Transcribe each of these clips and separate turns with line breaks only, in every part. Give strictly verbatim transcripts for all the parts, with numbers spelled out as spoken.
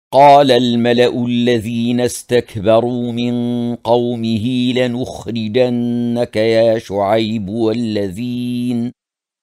قال الملأ الذين استكبروا من قومه لنخرجنك يا شعيب والذين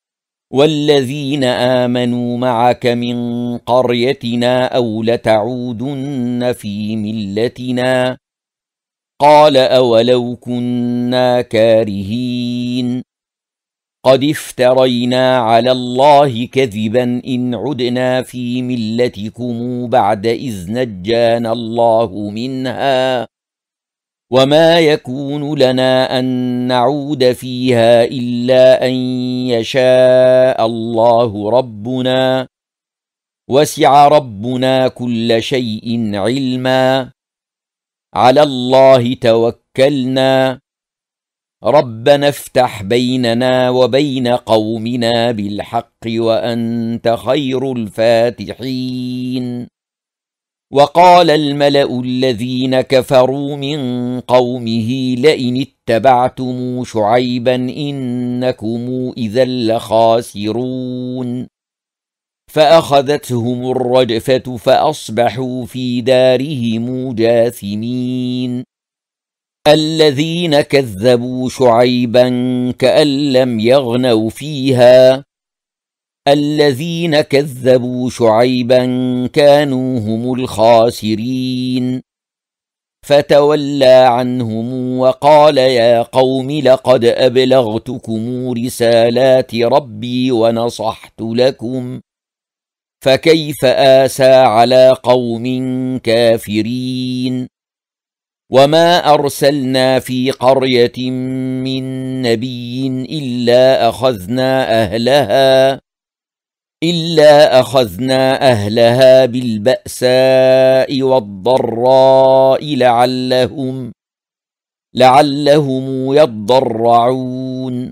والذين آمنوا معك من قريتنا أو لتعودن في ملتنا قال أولو كنا كارهين قد افترينا على الله كذبا إن عدنا في ملتكم بعد إذ نجانا الله منها وما يكون لنا أن نعود فيها إلا أن يشاء الله ربنا وسع ربنا كل شيء علما على الله توكلنا ربنا افتح بيننا وبين قومنا بالحق وأنت خير الفاتحين وقال الملأ الذين كفروا من قومه لئن اتبعتم شعيبا إنكم إذا لخاسرون فأخذتهم الرجفة فأصبحوا في دارهم جاثمين الذين كذبوا شعيبا كأن لم يغنوا فيها الذين كذبوا شعيبا كانوا هم الخاسرين فتولى عنهم وقال يا قوم لقد أبلغتكم رسالات ربي ونصحت لكم فكيف آسى على قوم كافرين وما أرسلنا في قرية من نبي إلا أخذنا أهلها إلا أخذنا أهلها بالبأساء والضراء لعلهم لعلهم يضرعون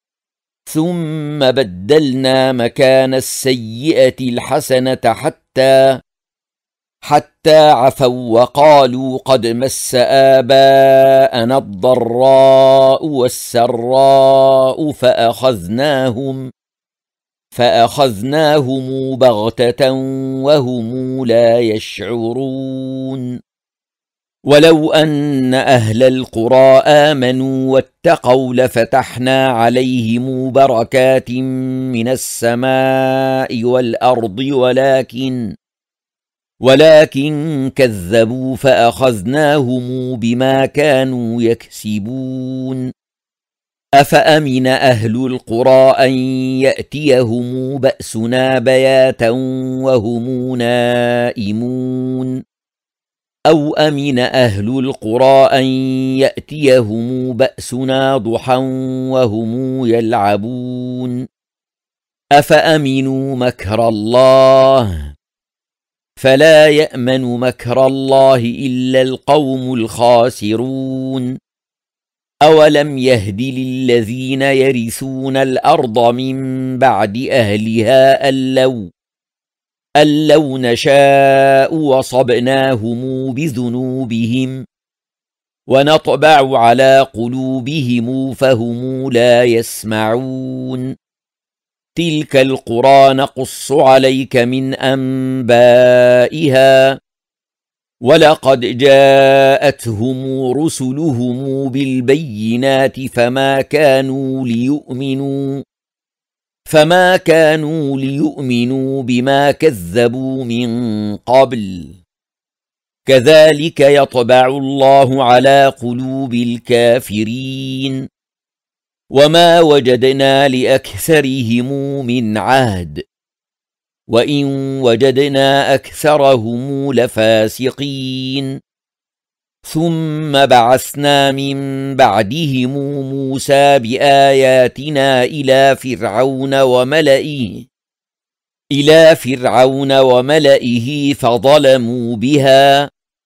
ثم بدلنا مكان السيئة الحسنة حتى حتى عفوا وقالوا قد مس آباءنا الضراء والسراء فأخذناهم فأخذناهم بغتة وهم لا يشعرون ولو أن أهل القرى آمنوا واتقوا لفتحنا عليهم بركات من السماء والأرض ولكن ولكن كذبوا فأخذناهم بما كانوا يكسبون أفأمن أهل القرى أن يأتيهم بأسنا بياتا وهم نائمون أو أمن أهل القرى أن يأتيهم بأسنا ضحى وهم يلعبون أفأمنوا مكر الله فلا يأمن مكر الله إلا القوم الخاسرون أولم يهد للذين يرثون الأرض من بعد أهلها أن لو أن لو نشاء وصبناهم بذنوبهم ونطبع على قلوبهم فهم لا يسمعون تلك القرى نقص عليك من أنبائها ولقد جاءتهم رسلهم بالبينات فما كانوا ليؤمنوا فما كانوا ليؤمنوا بما كذبوا من قبل كذلك يطبع الله على قلوب الكافرين وما وجدنا لأكثرهم من عهد وإن وجدنا أكثرهم لفاسقين ثم بعثنا من بعدهم موسى بآياتنا إلى فرعون وملئه إلى فرعون وملئه فظلموا بها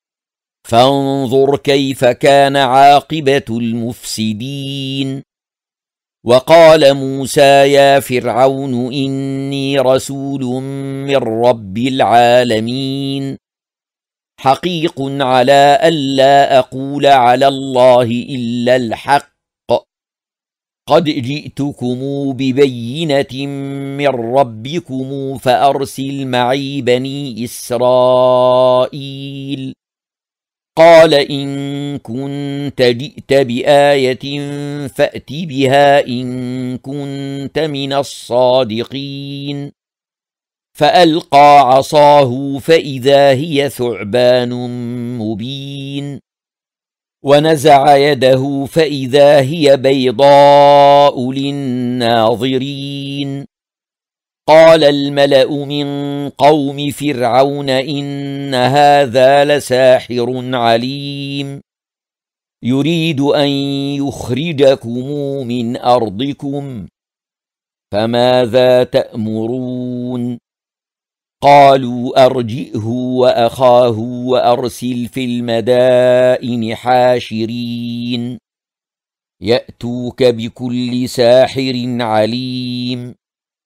فانظر كيف كان عاقبة المفسدين وقال موسى يا فرعون إني رسول من رب العالمين حقيق على ألا أقول على الله إلا الحق قد جئتكم ببينة من ربكم فأرسل معي بني إسرائيل. قال إن كنت جئت بآية فأت بها إن كنت من الصادقين. فألقى عصاه فإذا هي ثعبان مبين، ونزع يده فإذا هي بيضاء للناظرين. قال الملأ من قوم فرعون إن هذا لساحر عليم، يريد أن يخرجكم من أرضكم، فماذا تأمرون؟ قالوا أرجئه وأخاه وأرسل في المدائن حاشرين يأتوك بكل ساحر عليم.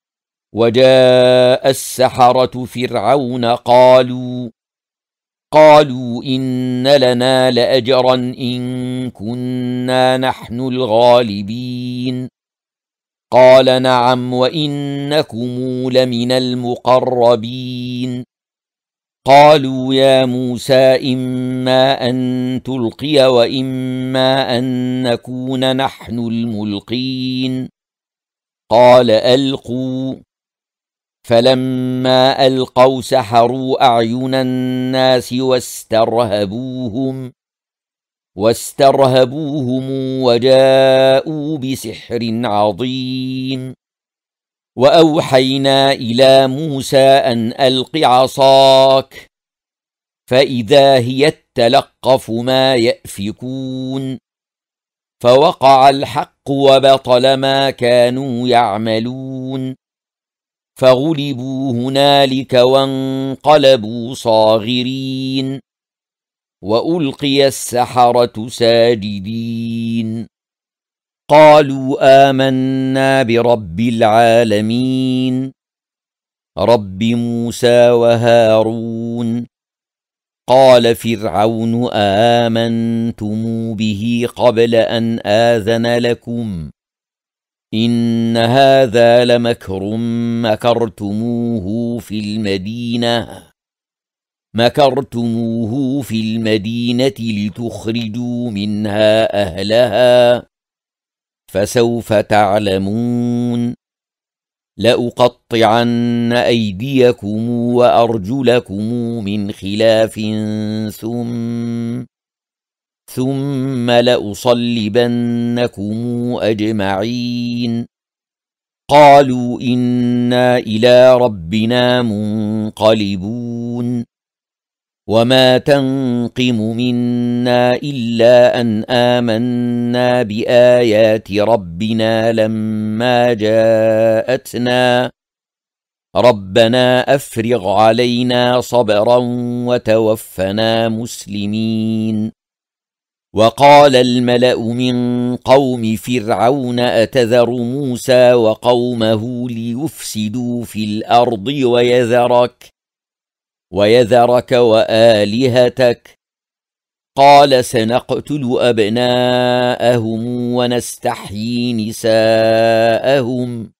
وجاء السحرة فرعون قالوا قالوا إن لنا لأجرا إن كنا نحن الغالبين. قال نعم وإنكم لمن المقربين. قالوا يا موسى إما أن تلقي وإما أن نكون نحن الملقين. قال ألقوا. فلما ألقوا سحروا أعين الناس واسترهبوهم واسترهبوهم وجاءوا بسحر عظيم. وأوحينا إلى موسى أن ألق عصاك، فإذا هي تلقف ما يأفكون. فوقع الحق وبطل ما كانوا يعملون، فغلبوا هنالك وانقلبوا صاغرين. وألقي السحرة ساجدين، قالوا آمنا برب العالمين رب موسى وهارون. قال فرعون آمنتم به قبل أن آذن لكم إن هذا لمكر مكرتموه في المدينة مكرتموه في المدينة لتخرجوا منها أهلها، فسوف تعلمون. لأقطعن أيديكم وأرجلكم من خلاف ثم ثم لأصلبنكم أجمعين. قالوا إنا إلى ربنا منقلبون. وما تنقم منا إلا أن آمنا بآيات ربنا لما جاءتنا ربنا أفرغ علينا صبرا وتوفنا مسلمين. وقال الملأ من قوم فرعون أتذر موسى وقومه ليفسدوا في الأرض ويذرك ويذرك وآلهتك؟ قال سنقتل أبناءهم ونستحيي نساءهم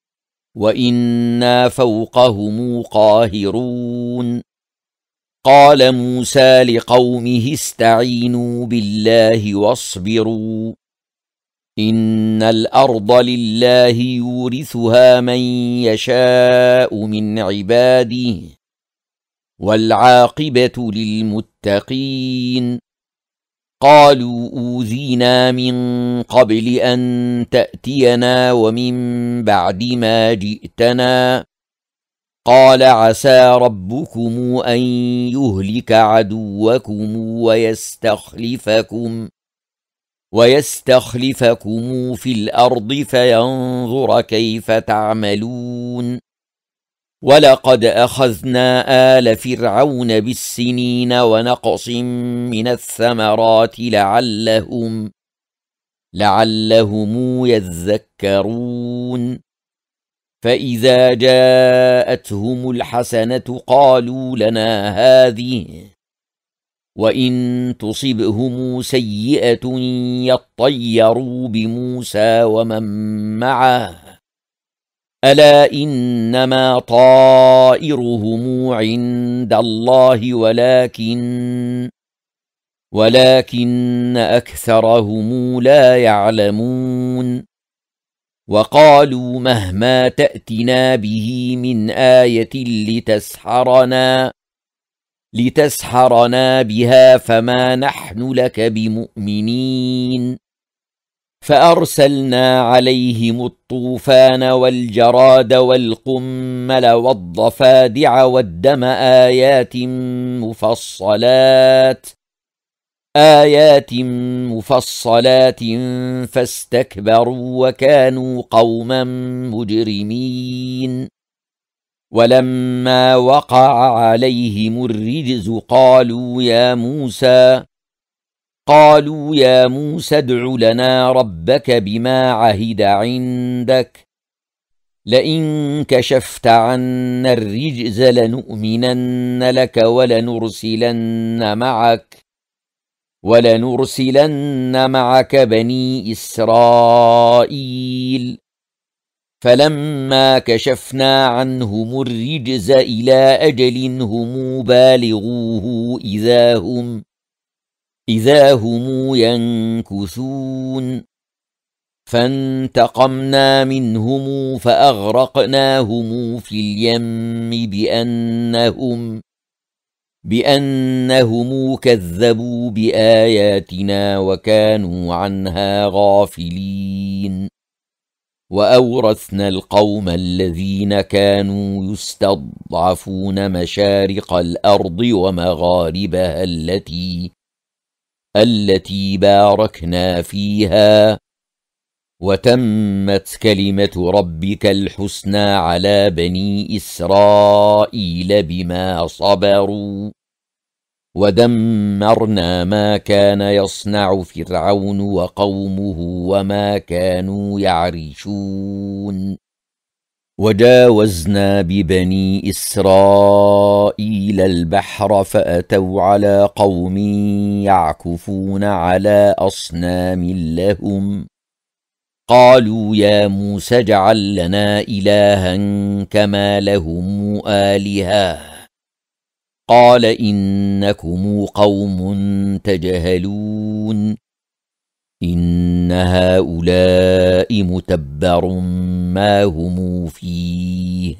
وإنا فوقهم قاهرون. قال موسى لقومه استعينوا بالله واصبروا إن الأرض لله يورثها من يشاء من عباده والعاقبة للمتقين. قالوا أوذينا من قبل أن تأتينا ومن بعد ما جئتنا. قال عسى ربكم أن يهلك عدوكم ويستخلفكم ويستخلفكم في الأرض فينظر كيف تعملون. ولقد أخذنا آل فرعون بالسنين ونقص من الثمرات لعلهم لعلهم يذكرون. فإذا جاءتهم الحسنة قالوا لنا هذه وإن تصبهم سيئة يطيروا بموسى ومن معه ألا إنما طائرهم عند الله ولكن ولكن أكثرهم لا يعلمون وقالوا مهما تأتنا به من آية لتسحرنا لتسحرنا بها فما نحن لك بمؤمنين فأرسلنا عليهم الطوفان والجراد والقمل والضفادع والدم آيات مفصلات آيات مفصلات فاستكبروا وكانوا قوما مجرمين ولما وقع عليهم الرجز قالوا يا موسى قالوا يا موسى ادع لنا ربك بما عهد عندك لئن كشفت عنا الرجز لنؤمنن لك ولنرسلن معك ولنرسلن معك بني إسرائيل فلما كشفنا عنهم الرجز إلى أجل هم بالغوه إذا هم إذا هم ينكثون فانتقمنا منهم فأغرقناهم في اليم بأنهم بأنهم كذبوا بآياتنا وكانوا عنها غافلين وأورثنا القوم الذين كانوا يستضعفون مشارق الأرض ومغاربها التي التي باركنا فيها وتمت كلمة ربك الحسنى على بني إسرائيل بما صبروا ودمرنا ما كان يصنع فرعون وقومه وما كانوا يعرشون وجاوزنا ببني إسرائيل البحر فأتوا على قوم يعكفون على أصنام لهم قالوا يا موسى اجعل لنا إلها كما لهم آلهة قال إنكم قوم تجهلون إن هؤلاء متبر ما هم فيه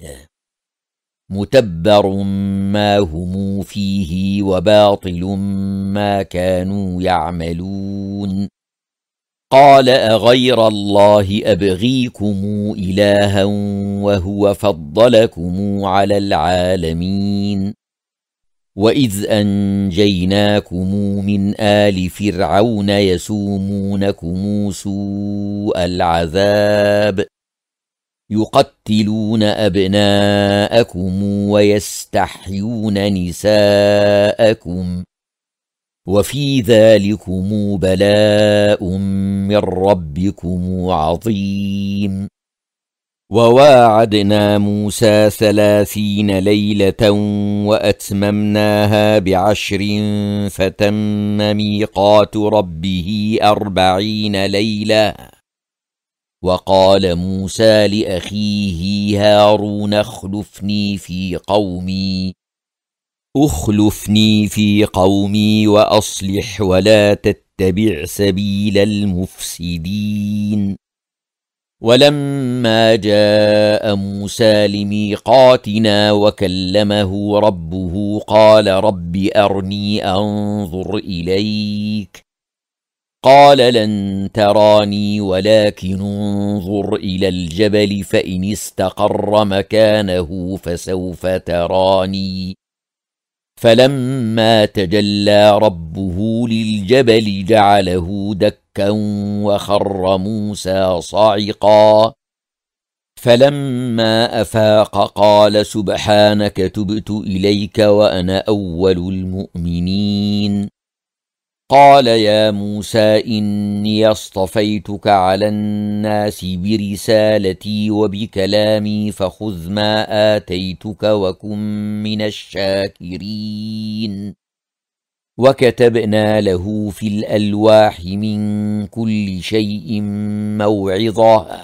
متبر ما هم فيه وباطل ما كانوا يعملون قال أغير الله أبغيكم إلها وهو فضلكم على العالمين وإذ أنجيناكم من آل فرعون يسومونكم سوء العذاب يقتلون أبناءكم ويستحيون نساءكم وفي ذلكم بلاء من ربكم عظيم وواعدنا موسى ثلاثين ليلة وأتممناها بعشر فتم ميقات ربه أربعين ليلة وقال موسى لأخيه هارون اخلفني في قومي اخلفني في قومي وأصلح ولا تتبع سبيل المفسدين ولما جاء موسى لميقاتنا وكلمه ربه قال رب أرني أنظر إليك قال لن تراني ولكن انظر إلى الجبل فإن استقر مكانه فسوف تراني فلما تجلى ربه للجبل جعله دكا وخر موسى صاعقا فلما أفاق قال سبحانك تبت إليك وأنا أول المؤمنين قال يا موسى إني اصطفيتك على الناس برسالتي وبكلامي فخذ ما آتيتك وكن من الشاكرين وكتبنا له في الألواح من كل شيء موعظة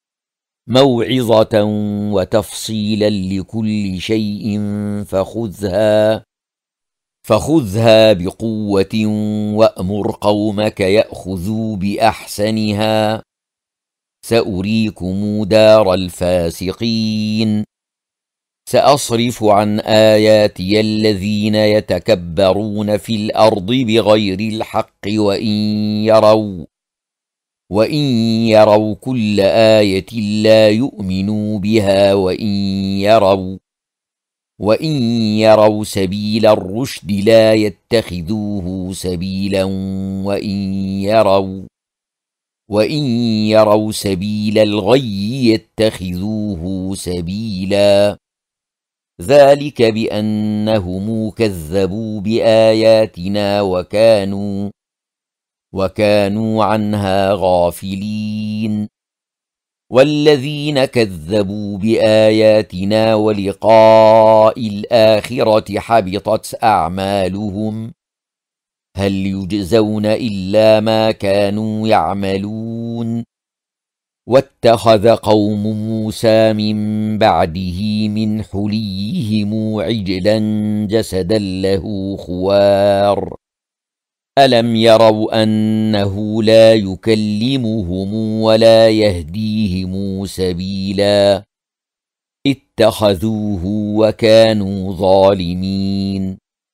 موعظة وتفصيلا لكل شيء فخذها فخذها بقوة وأمر قومك يأخذوا بأحسنها سأريكم دار الفاسقين سأصرف عن آياتي الذين يتكبرون في الأرض بغير الحق وإن يروا وإن يروا كل آية لا يؤمنوا بها وإن يروا وإن يروا سبيل الرشد لا يتخذوه سبيلا وإن يروا وإن يروا سبيل الغي يتخذوه سبيلا ذلك بأنهم كذبوا بآياتنا وكانوا وكانوا عنها غافلين والذين كذبوا بآياتنا ولقاء الآخرة حبطت أعمالهم هل يجزون إلا ما كانوا يعملون واتخذ قوم موسى من بعده من حليهم عجلا جسدا له خوار ألم يروا أنه لا يكلمهم ولا يهديهم سبيلا اتخذوه وكانوا ظالمين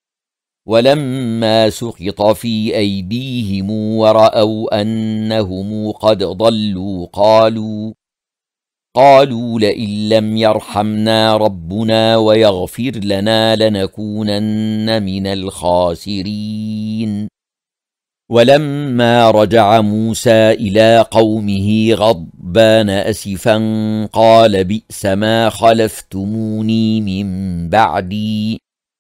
ولما سقط في أيديهم ورأوا أنهم قد ضلوا قالوا قالوا لئن لم يرحمنا ربنا ويغفر لنا لنكونن من الخاسرين ولما رجع موسى إلى قومه غضبان أسفا قال بئس ما خلفتموني من بعدي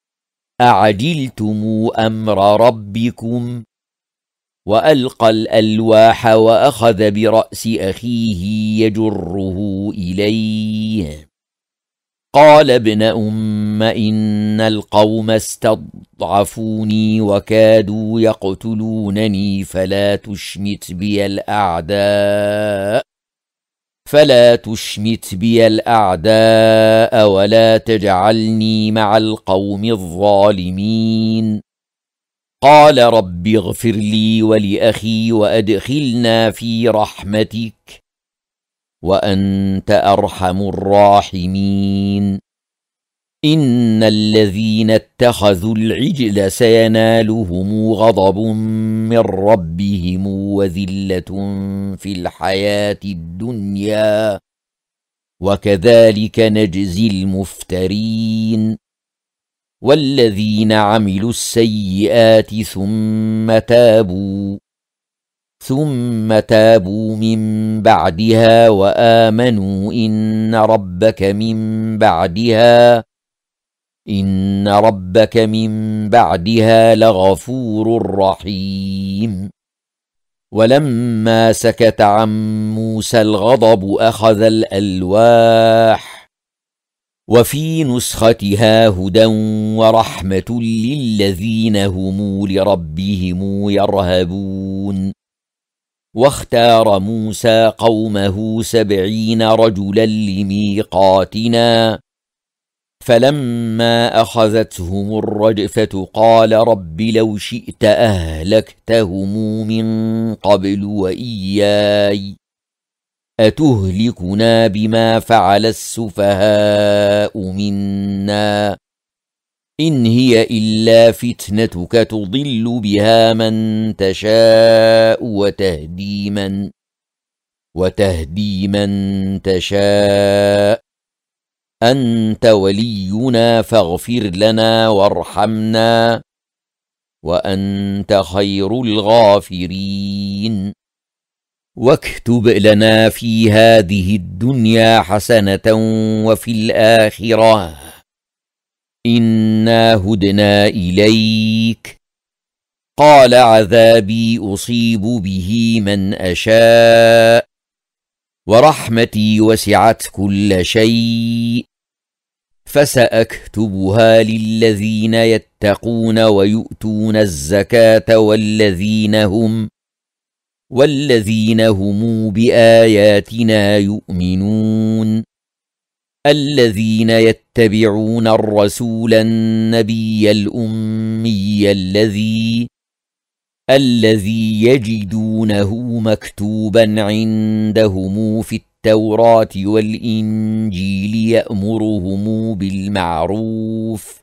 أعجلتم أمر ربكم وألقى الألواح وأخذ برأس أخيه يجره إليه قال ابن أم إن القوم استضعفوني وكادوا يقتلونني فلا تشمت بي الأعداء فلا تشمت بي الأعداء ولا تجعلني مع القوم الظالمين قال رب اغفر لي ولأخي وأدخلنا في رحمتك وأنت أرحم الراحمين إن الذين اتخذوا العجل سينالهم غضب من ربهم وذلة في الحياة الدنيا وكذلك نجزي المفترين والذين عملوا السيئات ثم تابوا ثم تابوا من بعدها وآمنوا إن ربك من بعدها إن ربك من بعدها لغفور رحيم ولما سكت عن موسى الغضب أخذ الألواح وفي نسختها هدى ورحمة للذين هم لربهم يرهبون واختار موسى قومه سبعين رجلا لميقاتنا فلما أخذتهم الرجفة قال رب لو شئت أهلكتهم من قبل وإياي أتهلكنا بما فعل السفهاء منا إن هي إلا فتنتك تضل بها من تشاء وتهدي من وتهدي من تشاء أنت ولينا فاغفر لنا وارحمنا وأنت خير الغافرين واكتب لنا في هذه الدنيا حسنة وفي الآخرة إنا هدنا إليك قال عذابي أصيب به من أشاء ورحمتي وسعت كل شيء فسأكتبها للذين يتقون ويؤتون الزكاة والذين هم والذين هم بآياتنا يؤمنون الذين يتبعون الرسول النبي الأمي الذي الذي يجدونه مكتوبا عندهم في التوراة والإنجيل يأمرهم بالمعروف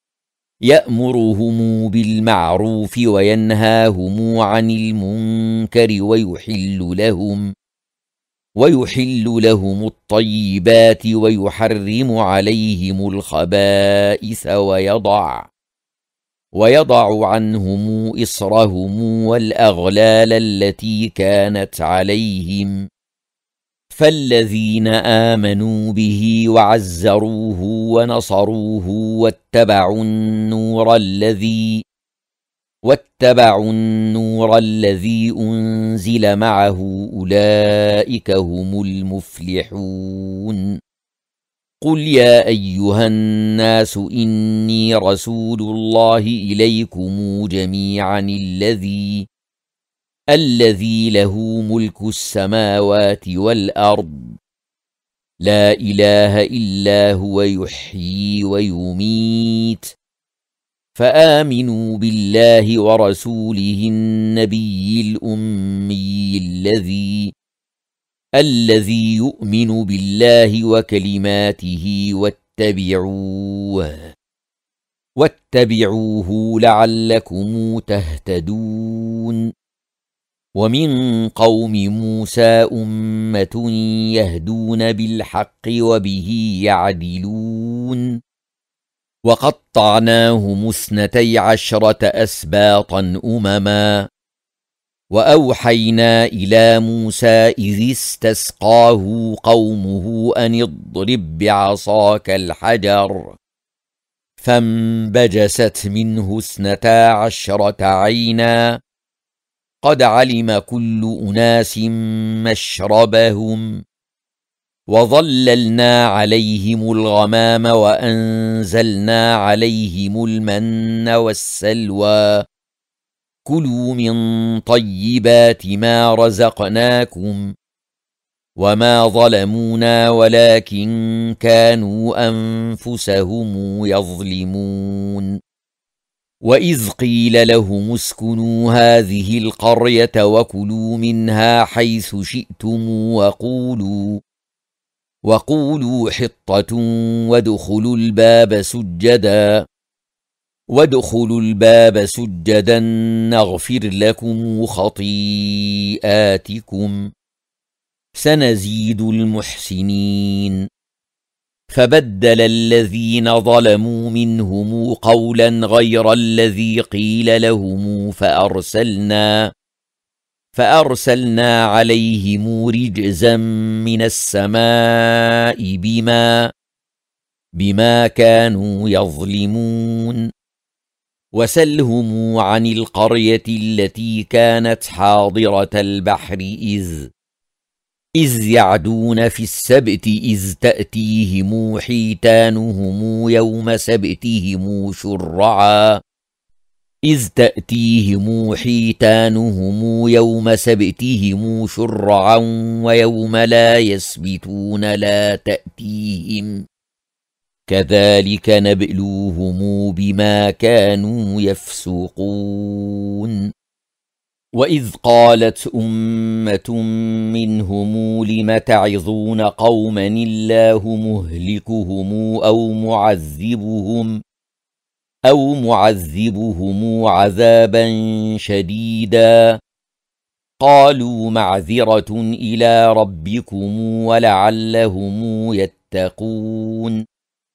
يأمرهم بالمعروف وينهاهم عن المنكر ويحل لهم ويحل لهم الطيبات ويحرم عليهم الخبائث ويضع ويضع عنهم إصرهم والأغلال التي كانت عليهم فالذين آمنوا به وعزروه ونصروه واتبعوا النور الذي واتبعوا النور الذي أنزل معه أولئك هم المفلحون قل يا أيها الناس إني رسول الله إليكم جميعا الذي الذي له ملك السماوات والأرض لا إله إلا هو يحيي ويميت فآمنوا بالله ورسوله النبي الأمي الذي الذي يؤمن بالله وكلماته واتبعوه واتبعوه لعلكم تهتدون ومن قوم موسى أمة يهدون بالحق وبه يعدلون وقطعناهم اثنتي عشرة أسباطا أمما وأوحينا إلى موسى إذ استسقاه قومه أن اضرب بعصاك الحجر فانبجست منه اثنتا عشرة عينا قد علم كل أناس مشربهم وظللنا عليهم الغمام وأنزلنا عليهم المن والسلوى كلوا من طيبات ما رزقناكم وما ظلمونا ولكن كانوا أنفسهم يظلمون وإذ قيل لهم اسكنوا هذه القرية وكلوا منها حيث شئتم وقولوا وقولوا حطة وادخلوا الباب سجدا وادخلوا الباب سجدا نغفر لكم خطيئاتكم سنزيد المحسنين فبدل الذين ظلموا منهم قولا غير الذي قيل لهم فأرسلنا فأرسلنا عليهم رجزا من السماء بما بما كانوا يظلمون وسلهم عن القرية التي كانت حاضرة البحر إذ إذ يعدون في السبت إذ تأتيهم حيتانهم يوم سبتهم شرعا إذ تأتيهم حيتانهم يوم سبتهم شرعا ويوم لا يسبتون لا تأتيهم كذلك نبلوهم بما كانوا يفسقون وإذ قالت أمة منهم لم تعظون قوما الله مهلكهم أو معذبهم أو معذبهم عذابا شديدا قالوا معذرة إلى ربكم ولعلهم يتقون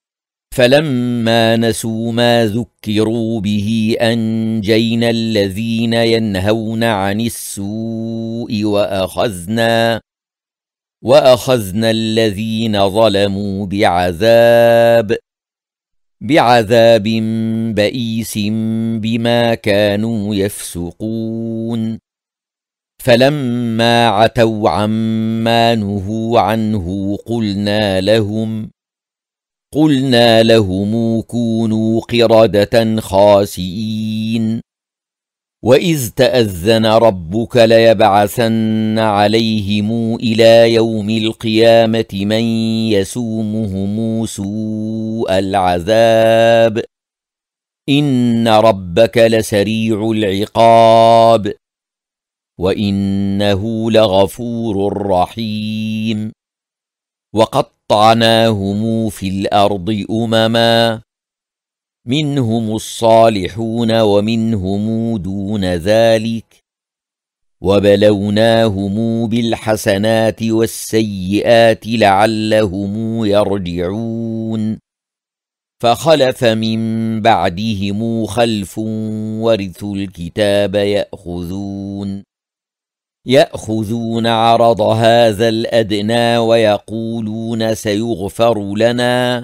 فلما نسوا ما ذكروا به أنجينا الذين ينهون عن السوء وأخذنا وأخذنا الذين ظلموا بعذاب بعذاب بئيس بما كانوا يفسقون فلما عتوا عما نهوا عنه قلنا لهم قلنا لهم كونوا قردة خاسئين وإذ تأذن ربك ليبعثن عليهم إلى يوم القيامة من يسومهم سوء العذاب إن ربك لسريع العقاب وإنه لغفور رحيم وقطعناهم في الأرض أمما منهم الصالحون ومنهم دون ذلك وبلوناهم بالحسنات والسيئات لعلهم يرجعون فخلف من بعدهم خلف ورثوا الكتاب يأخذون يأخذون عرض هذا الأدنى ويقولون سيغفر لنا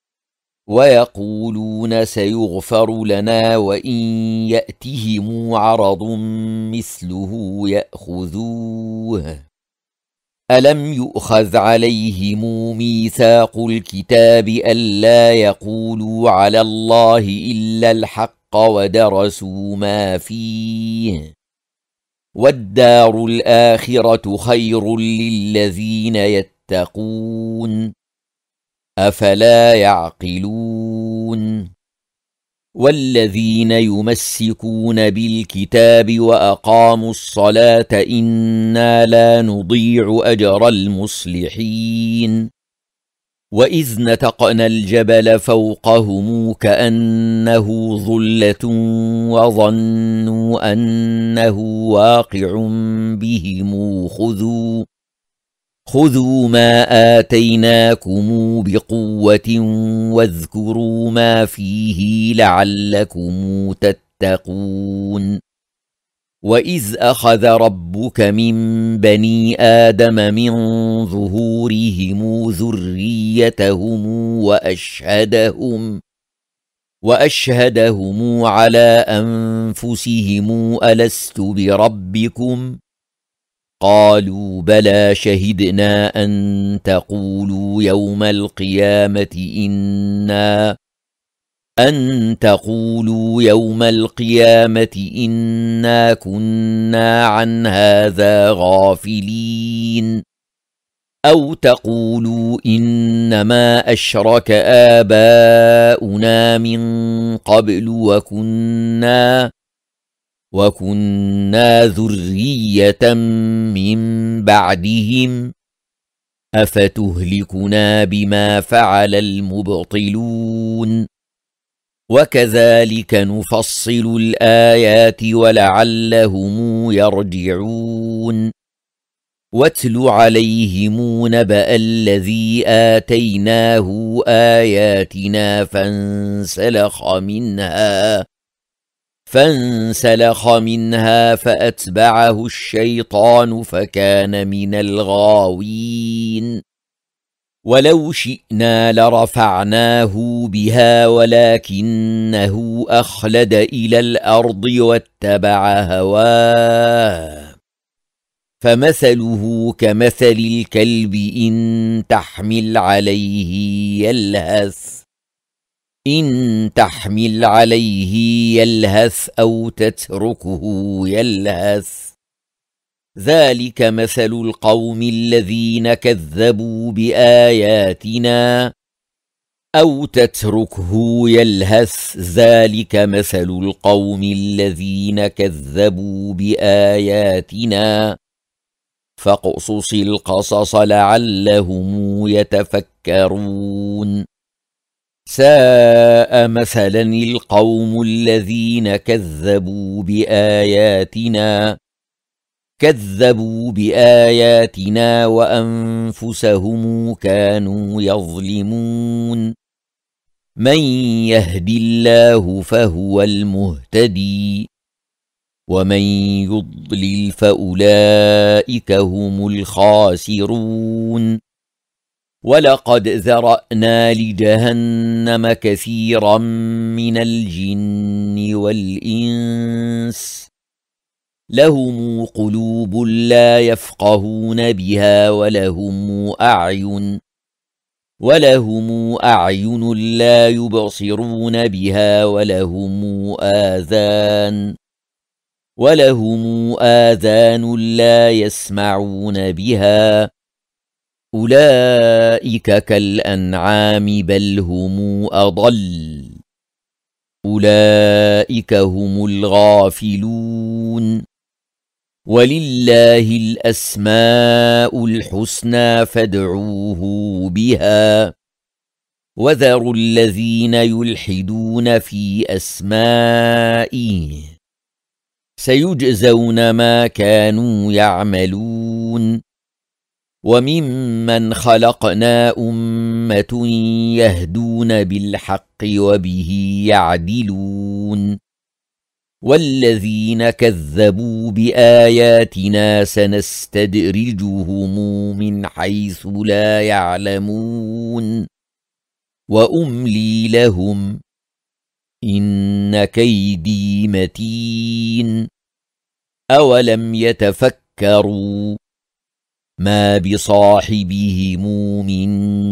ويقولون سيغفر لنا وإن يأتهم عرض مثله يأخذوه ألم يؤخذ عليهم ميثاق الكتاب ألا يقولوا على الله إلا الحق ودرسوا ما فيه والدار الآخرة خير للذين يتقون أفلا يعقلون والذين يمسكون بالكتاب وأقاموا الصلاة إنا لا نضيع أجر المصلحين وإذ نتقنا الجبل فوقهم كأنه ظلة وظنوا أنه واقع بهم خذوا خذوا ما آتيناكم بقوة واذكروا ما فيه لعلكم تتقون وإذ أخذ ربك من بني آدم من ظهورهم ذريتهم وأشهدهم وأشهدهم على أنفسهم ألست بربكم قالوا بلى شهدنا أن تقولوا يوم القيامة إنا أن تقولوا يوم القيامة إنا كنا عن هذا غافلين أو تقولوا إنما أشرك آباؤنا من قبل وكنا وكنا ذرية من بعدهم أفتهلكنا بما فعل المبطلون وكذلك نفصل الآيات ولعلهم يرجعون واتل عليهم نبأ الذي آتيناه آياتنا فانسلخ منها فانسلخ منها فأتبعه الشيطان فكان من الغاوين ولو شئنا لرفعناه بها ولكنه أخلد إلى الأرض واتبع هواه فمثله كمثل الكلب إن تحمل عليه يلهث إن تحمل عليه يلهث أو تتركه يلهث ذلك مثل القوم الذين كذبوا بآياتنا أو تتركه يلهث ذلك مثل القوم الذين كذبوا بآياتنا فاقصص القصص لعلهم يتفكرون ساء مثلا القوم الذين كذبوا بآياتنا كذبوا بآياتنا وأنفسهم كانوا يظلمون من يهد الله فهو المهتدي ومن يضلل فأولئك هم الخاسرون ولقد ذرأنا لجهنم كثيرا من الجن والإنس لهم قلوب لا يفقهون بها ولهم أعين ولهم أعين لا يبصرون بها ولهم آذان ولهم آذان لا يسمعون بها أولئك كالأنعام بل هم أضل أولئك هم الغافلون ولله الأسماء الحسنى فادعوه بها وذروا الذين يلحدون في أسمائه سيجزون ما كانوا يعملون وممن خلقنا أمة يهدون بالحق وبه يعدلون والذين كذبوا بآياتنا سنستدرجهم من حيث لا يعلمون وأملي لهم إن كيدي متين أولم يتفكروا ما بصاحبهم من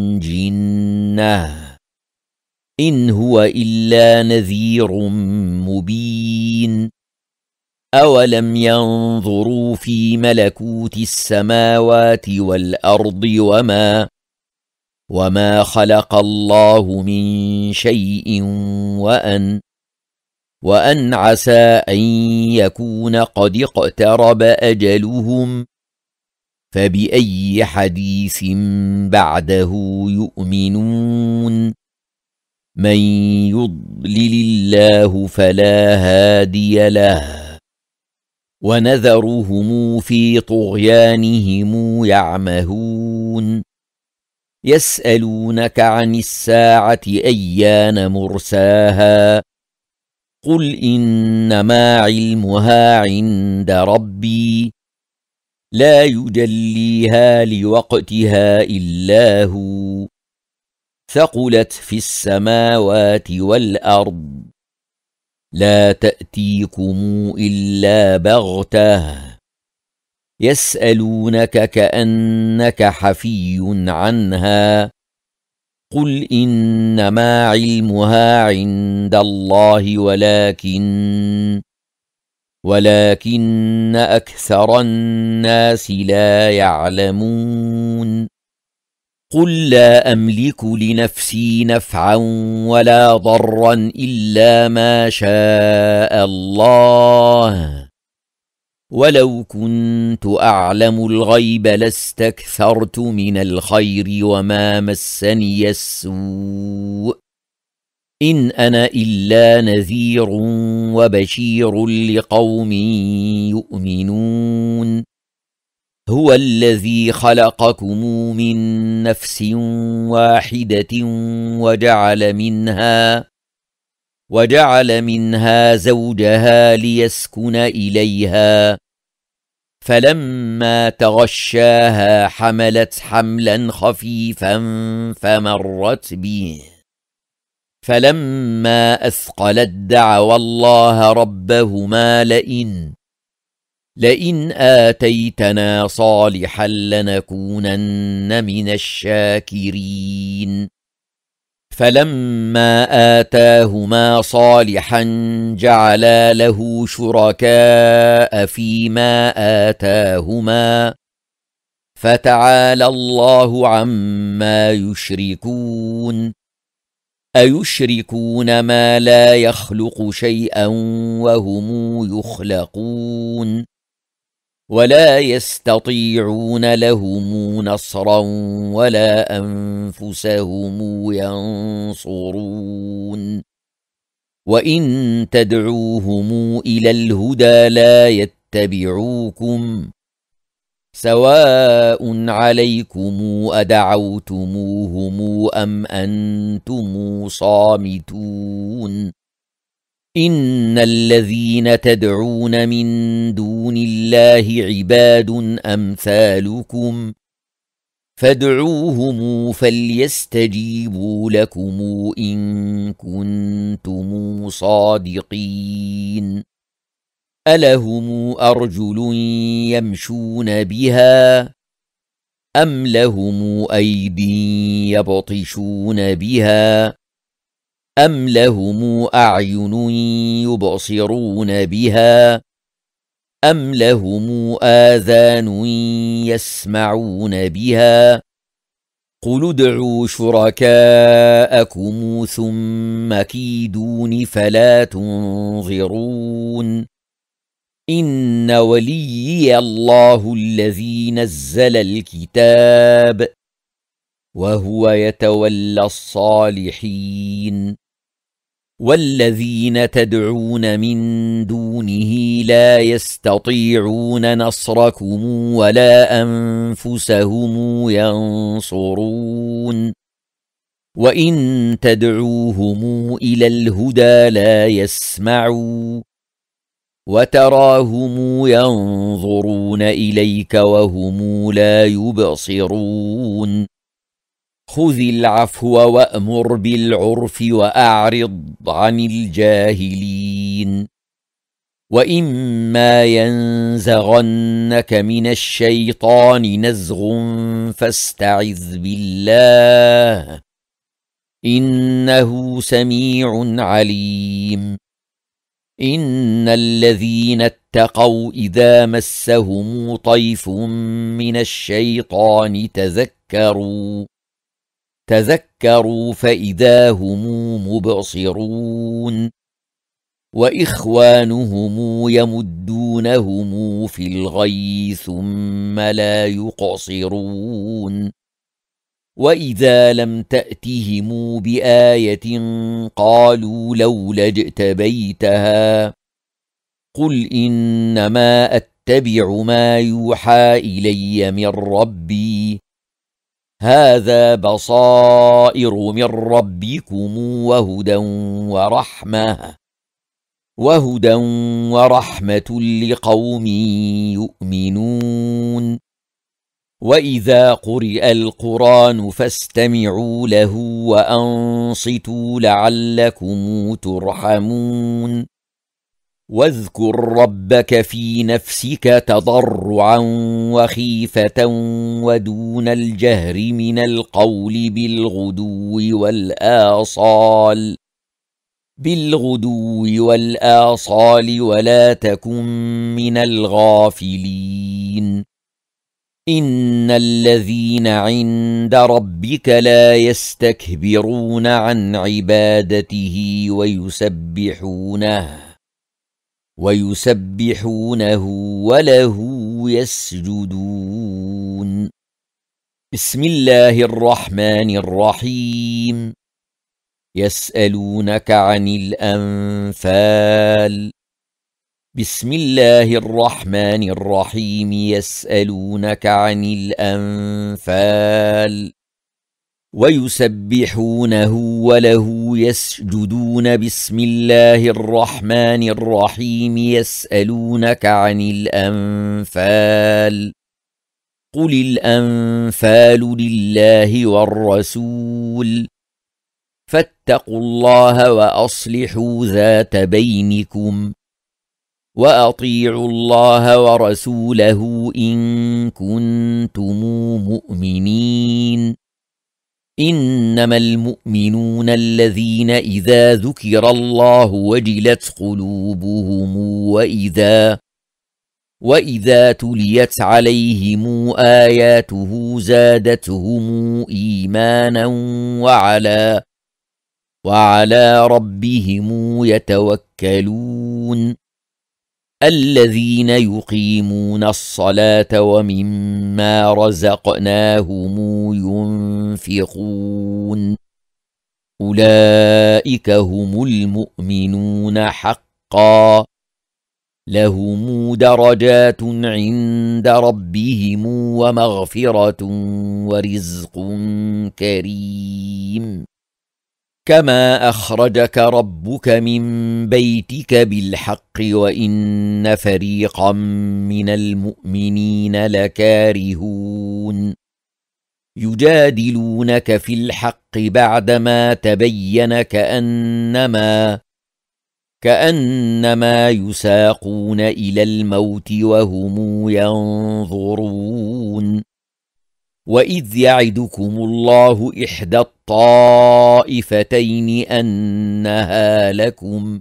جنة إن هو إلا نذير مبين أولم ينظروا في ملكوت السماوات والأرض وما وما خلق الله من شيء وأن وأن عسى أن يكون قد اقترب أجلهم فبأي حديث بعده يؤمنون من يضلل الله فلا هادي له ونذرهم في طغيانهم يعمهون يسألونك عن الساعة أيان مرساها قل إنما علمها عند ربي لا يجليها لوقتها إلا هو ثقلت في السماوات والأرض لا تأتيكم إلا بغتة يسألونك كأنك حفي عنها قل إنما علمها عند الله ولكن ولكن أكثر الناس لا يعلمون قل لا أملك لنفسي نفعا ولا ضرا إلا ما شاء الله ولو كنت أعلم الغيب لاستكثرت من الخير وما مسني السوء إن أنا إلا نذير وبشير لقوم يؤمنون هو الذي خلقكم من نفس واحدة وجعل منها وجعل منها زوجها ليسكن إليها فلما تغشاها حملت حملا خفيفا فمرت به فلما أثقلت دعوا الله ربهما لئن لئن آتيتنا صالحا لنكونن من الشاكرين فلما آتاهما صالحا جعلا له شركاء فيما آتاهما فتعالى الله عما يشركون أيشركون ما لا يخلق شيئا وهم يخلقون ولا يستطيعون لهم نصرا ولا أنفسهم ينصرون وإن تدعوهم إلى الهدى لا يتبعوكم سواء عليكم أدعوتموهم أم أنتم صامتون إن الذين تدعون من دون الله عباد أمثالكم فادعوهم فليستجيبوا لكم إن كنتم صادقين ألهم أرجل يمشون بها أم لهم أيدي يبطشون بها أم لهم أعين يبصرون بها أم لهم آذان يسمعون بها قل ادعوا شركاءكم ثم كيدون فلا تنظرون إن وليي الله الذي نزل الكتاب وهو يتولى الصالحين والذين تدعون من دونه لا يستطيعون نصركم ولا أنفسهم ينصرون وإن تدعوهم إلى الهدى لا يسمعوا وتراهم ينظرون إليك وهم لا يبصرون خذ العفو وأمر بالعرف وأعرض عن الجاهلين وإما ينزغنك من الشيطان نزغ فاستعذ بالله إنه سميع عليم إن الذين اتقوا إذا مسهم طيف من الشيطان تذكروا تذكروا فإذا هم مبصرون وإخوانهم يمدونهم في الغي ثم لا يقصرون وإذا لم تأتهم بآية قالوا لولا اجتبيتها قل إنما أتبع ما يوحى إلي من ربي هذا بصائر من ربكم وهدى ورحمة وهدى ورحمة لقوم يؤمنون وإذا قرئ القرآن فاستمعوا له وأنصتوا لعلكم ترحمون واذكر ربك في نفسك تضرعا وخيفة ودون الجهر من القول بالغدو والآصال بالغدو والآصال ولا تكن من الغافلين إن الذين عند ربك لا يستكبرون عن عبادته ويسبحونه ويسبحونه وله يسجدون بسم الله الرحمن الرحيم يسألونك عن الأنفال بسم الله الرحمن الرحيم يسألونك عن الأنفال ويسبحونه وله يسجدون بسم الله الرحمن الرحيم يسألونك عن الأنفال قل الأنفال لله والرسول فاتقوا الله وأصلحوا ذات بينكم وأطيعوا الله ورسوله إن كنتم مؤمنين إنما المؤمنون الذين إذا ذكر الله وجلت قلوبهم وإذا وإذا تليت عليهم آياته زادتهم إيمانا وعلى وعلى ربهم يتوكلون الذين يقيمون الصلاة ومما رزقناهم ينفقون أولئك هم المؤمنون حقا لهم درجات عند ربهم ومغفرة ورزق كريم كما أخرجك ربك من بيتك بالحق وإن فريقا من المؤمنين لكارهون يجادلونك في الحق بعدما تبين كأنما كأنما يساقون إلى الموت وهم ينظرون وإذ يعدكم الله إحدى الطائفتين أنها لكم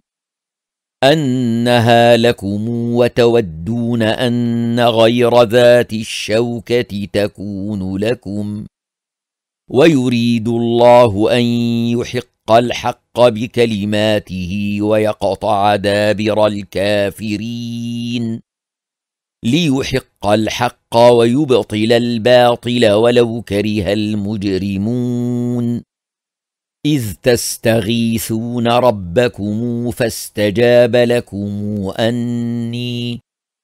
أنها لكم وتودون أن غير ذات الشوكة تكون لكم ويريد الله أن يحق الحق بكلماته ويقطع دابر الكافرين ليحق الحق ويبطل الباطل ولو كره المجرمون إذ تستغيثون ربكم فاستجاب لكم أني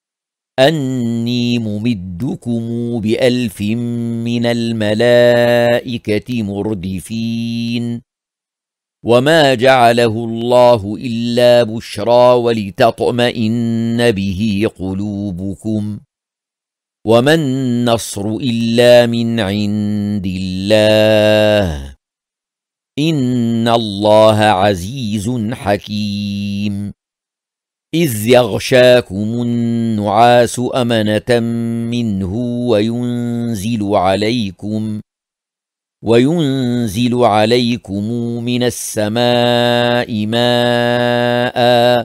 أني ممدكم بألف من الملائكة مردفين وما جعله الله إلا بشرى ولتطمئن به قلوبكم وما النصر إلا من عند الله إن الله عزيز حكيم إذ يغشاكم النعاس أمنة منه وينزل عليكم وينزل عليكم من السماء ماء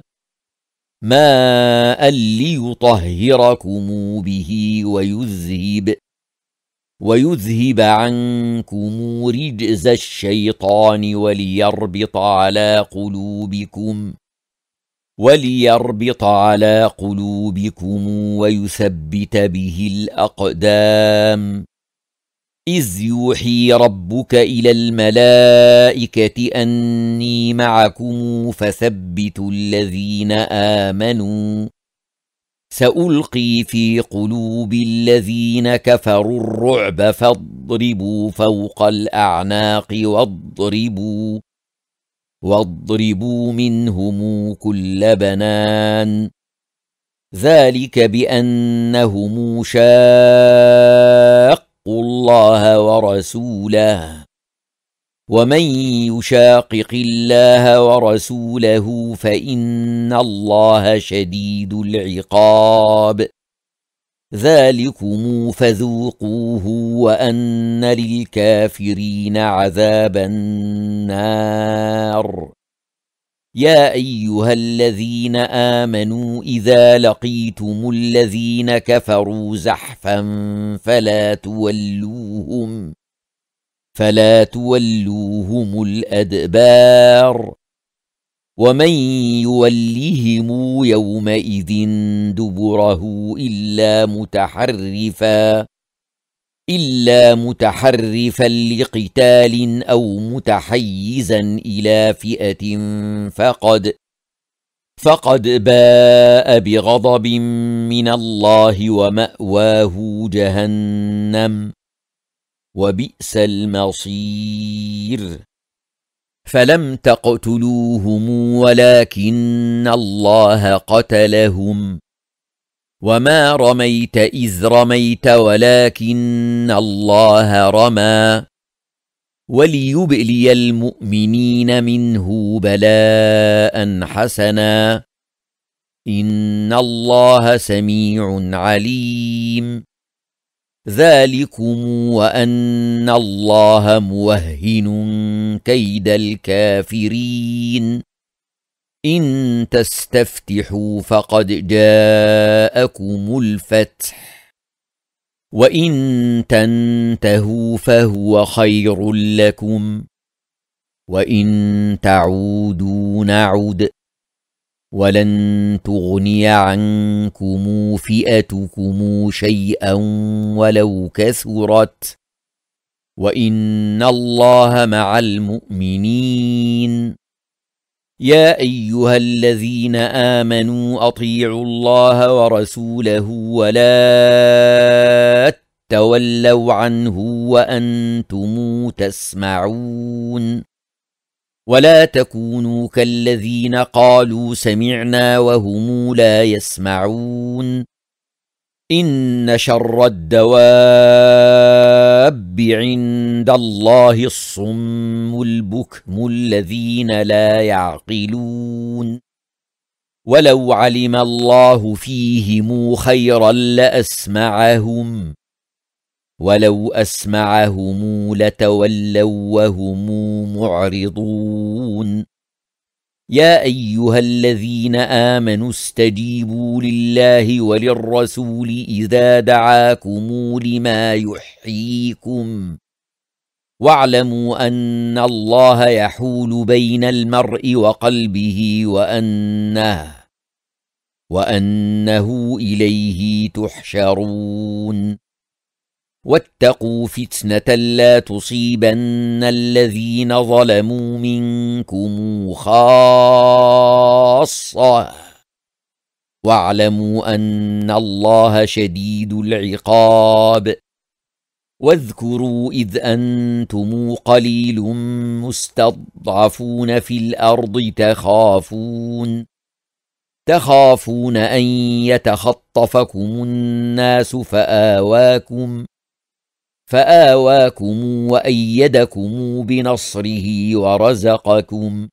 ماء ليطهركم به ويذهب ويذهب عنكم رجز الشيطان وليربط على قلوبكم وليربط على قلوبكم ويثبت به الأقدام إذ يوحي ربك إلى الملائكة أني معكم فثبتوا الذين آمنوا سألقي في قلوب الذين كفروا الرعب فاضربوا فوق الأعناق واضربوا واضربوا منهم كل بنان ذلك بأنهم شاقوا الله ورسوله ومن يشاقق الله ورسوله فإن الله شديد العقاب ذلكم فذوقوه وأن للكافرين عذاب النار يا أيها الذين آمنوا إذا لقيتم الذين كفروا زحفا فلا تولوهم فلا تولوهم الأدبار ومن يولهم يومئذ دبره إلا متحرفا إلا متحرفا لقتال أو متحيزا إلى فئة فقد فقد باء بغضب من الله ومأواه جهنم وبئس المصير فلم تقتلوهم ولكن الله قتلهم وما رميت إذ رميت ولكن الله رمى وليبلي المؤمنين منه بلاء حسنا إن الله سميع عليم ذلكم وأن الله موهن كيد الكافرين إن تستفتحوا فقد جاءكم الفتح وإن تنتهوا فهو خير لكم وإن تعودوا نعد ولن تغني عنكم فئتكم شيئا ولو كثرت وإن الله مع المؤمنين يا أيها الذين آمنوا أطيعوا الله ورسوله ولا تولوا عنه وأنتم تسمعون ولا تكونوا كالذين قالوا سمعنا وهم لا يسمعون إن شر الدواب عند الله الصم البكم الذين لا يعقلون ولو علم الله فيهم خيرا لأسمعهم ولو أسمعهم لتولوا وهم معرضون يا أيها الذين آمنوا استجيبوا لله وللرسول إذا دعاكم لما يحييكم واعلموا أن الله يحول بين المرء وقلبه وأنه وأنه إليه تحشرون واتقوا فتنة لا تصيبن الذين ظلموا منكم خاصة واعلموا أن الله شديد العقاب واذكروا إذ أنتم قليل مستضعفون في الأرض تخافون تخافون أن يتخطفكم الناس فآواكم فآواكم وأيدكم بنصره ورزقكم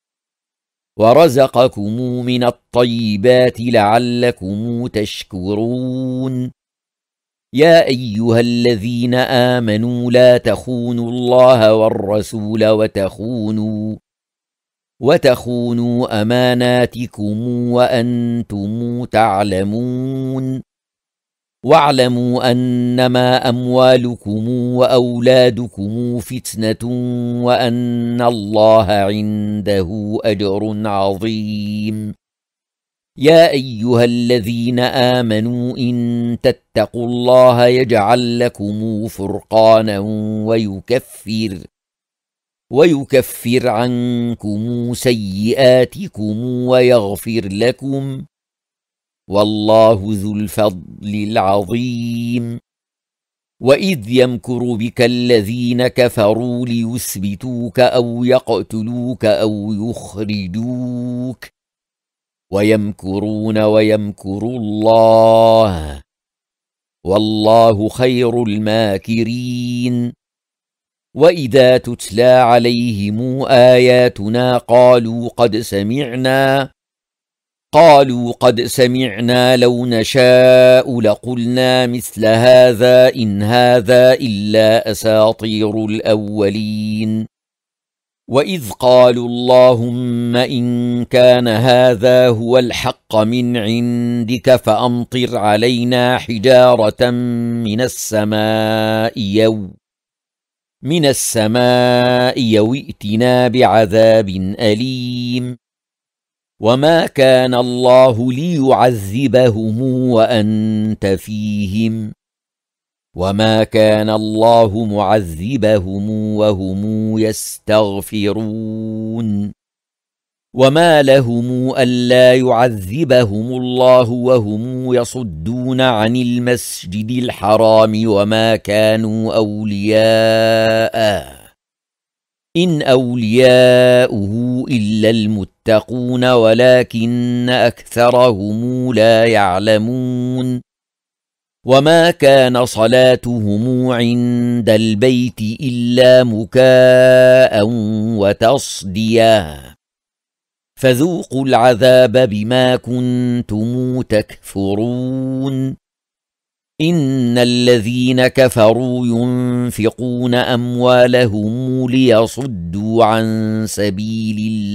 ورزقكم من الطيبات لعلكم تشكرون يا أيها الذين آمنوا لا تخونوا الله والرسول وتخونوا وتخونوا أماناتكم وأنتم تعلمون واعلموا أنما أموالكم وأولادكم فتنة وأن الله عنده أجر عظيم يا أيها الذين آمنوا إن تتقوا الله يجعل لكم فرقانا ويكفر ويكفر عنكم سيئاتكم ويغفر لكم والله ذو الفضل العظيم وإذ يمكر بك الذين كفروا ليثبتوك أو يقتلوك أو يخرجوك ويمكرون ويمكر الله والله خير الماكرين وإذا تتلى عليهم آياتنا قالوا قد سمعنا قالوا قد سمعنا لو نشاء لقلنا مثل هذا إن هذا إلا أساطير الأولين وإذ قالوا اللهم إن كان هذا هو الحق من عندك فأمطر علينا حجارة من السماء يوم من السماء يوئتنا بعذاب أليم وما كان الله ليعذبهم وأنت فيهم وما كان الله معذبهم وهم يستغفرون وما لهم ألا يعذبهم الله وهم يصدون عن المسجد الحرام وما كانوا أولياءه إن أولياؤه إلا المتقون ولكن أكثرهم لا يعلمون وما كان صلاتهم عند البيت إلا مكاء وتصديا فذوقوا العذاب بما كنتم تكفرون إن الذين كفروا ينفقون أموالهم ليصدوا عن سبيل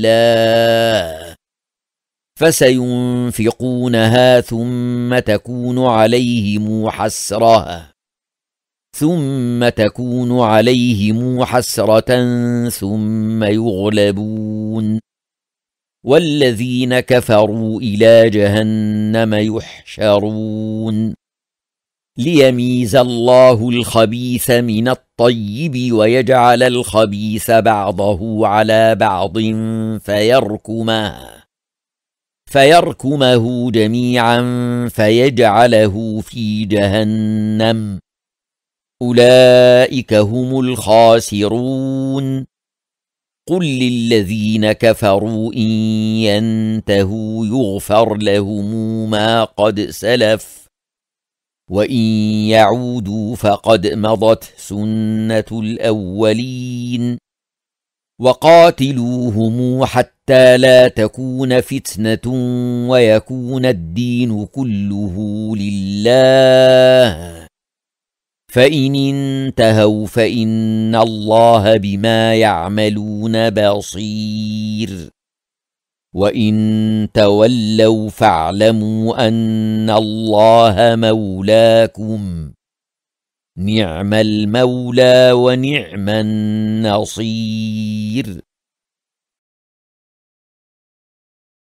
الله فسينفقونها ثم تكون عليهم حسرة ثم تكون عليهم حسرة ثم يغلبون والذين كفروا إلى جهنم يحشرون ليميز الله الخبيث من الطيب ويجعل الخبيث بعضه على بعض فيركمه فيركمه جميعا فيجعله في جهنم أولئك هم الخاسرون قل للذين كفروا إن ينتهوا يغفر لهم ما قد سلف وإن يعودوا فقد مضت سنة الأولين وقاتلوهم حتى لا تكون فتنة ويكون الدين كله لله فإن انتهوا فإن الله بما يعملون بصير وإن تولوا فاعلموا أن الله مولاكم نعم المولى ونعم النصير.